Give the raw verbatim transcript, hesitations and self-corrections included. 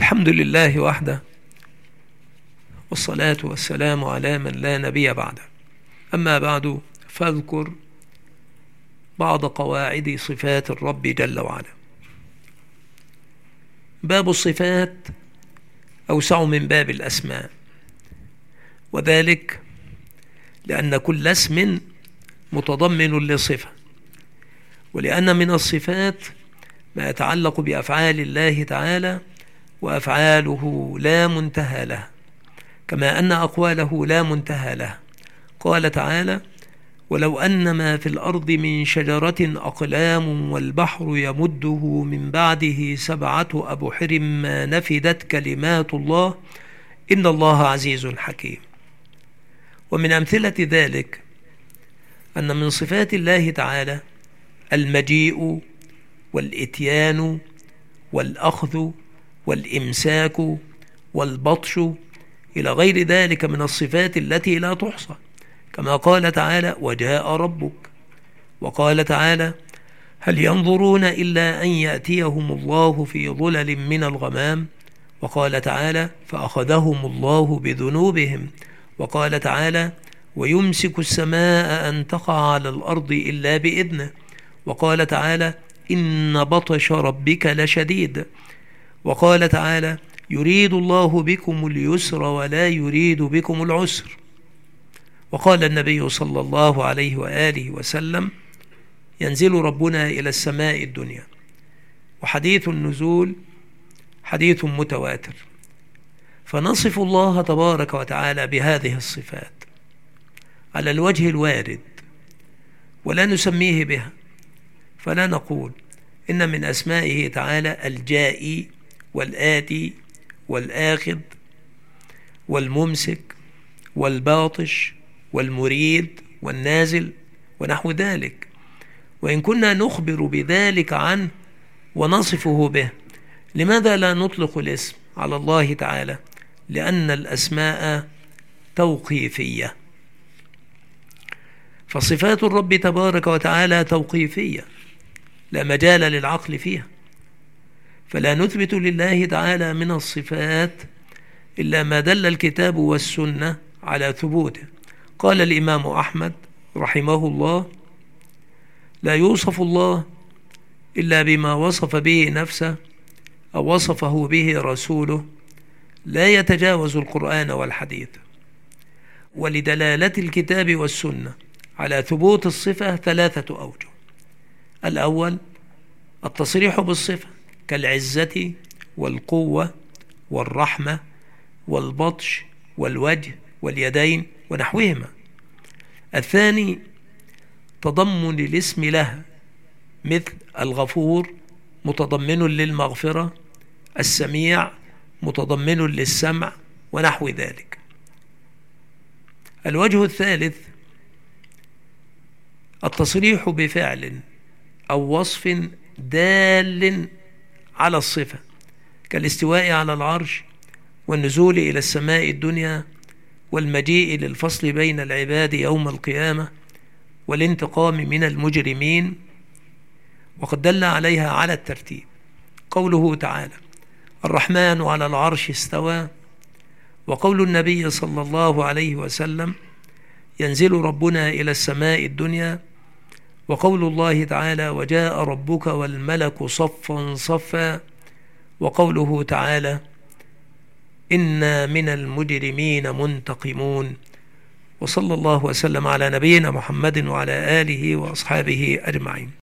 الحمد لله وحده، والصلاة والسلام على من لا نبي بعده. أما بعد، فاذكر بعض قواعد صفات الرب جل وعلا. باب الصفات أوسع من باب الأسماء، وذلك لأن كل اسم متضمن لصفة، ولأن من الصفات ما يتعلق بأفعال الله تعالى، وأفعاله لا منتهى لها، كما أن أقواله لا منتهى لها. قال تعالى: ولو أن ما في الأرض من شجرة أقلام والبحر يمده من بعده سبعة أبحر ما نفدت كلمات الله إن الله عزيز حكيم. ومن أمثلة ذلك أن من صفات الله تعالى المجيء والإتيان والأخذ والإمساك والبطش إلى غير ذلك من الصفات التي لا تحصى، كما قال تعالى: وجاء ربك. وقال تعالى: هل ينظرون إلا أن يأتيهم الله في ظلل من الغمام. وقال تعالى: فأخذهم الله بذنوبهم. وقال تعالى: ويمسك السماء أن تقع على الأرض إلا بإذنه. وقال تعالى: إن بطش ربك لشديد. وقال تعالى: يريد الله بكم اليسر ولا يريد بكم العسر. وقال النبي صلى الله عليه وآله وسلم: ينزل ربنا إلى السماء الدنيا. وحديث النزول حديث متواتر، فنصف الله تبارك وتعالى بهذه الصفات على الوجه الوارد، ولا نسميه بها، فلا نقول إن من أسمائه تعالى الجائي والآتي والآخذ والممسك والباطش والمريد والنازل ونحو ذلك، وإن كنا نخبر بذلك عنه ونصفه به. لماذا لا نطلق الاسم على الله تعالى؟ لأن الأسماء توقيفية، فصفات الرب تبارك وتعالى توقيفية لا مجال للعقل فيها، فلا نثبت لله تعالى من الصفات إلا ما دل الكتاب والسنة على ثبوته. قال الإمام أحمد رحمه الله: لا يوصف الله إلا بما وصف به نفسه أو وصفه به رسوله، لا يتجاوز القرآن والحديث. ولدلالة الكتاب والسنة على ثبوت الصفة ثلاثة أوجه: الأول التصريح بالصفة كالعزة والقوة والرحمة والبطش والوجه واليدين ونحوهما. الثاني تضمن الاسم لها، مثل الغفور متضمن للمغفرة، السميع متضمن للسمع ونحو ذلك. الوجه الثالث التصريح بفعل أو وصف دال على الصفة كالاستواء على العرش والنزول إلى السماء الدنيا والمجيء للفصل بين العباد يوم القيامة والانتقام من المجرمين، وقد دل عليها على الترتيب قوله تعالى: الرحمن على العرش استوى، وقول النبي صلى الله عليه وسلم: ينزل ربنا إلى السماء الدنيا، وقول الله تعالى: وجاء ربك والملك صفا صفا، وقوله تعالى: إنا من المجرمين منتقمون. وصلى الله وسلم على نبينا محمد وعلى آله وأصحابه أجمعين.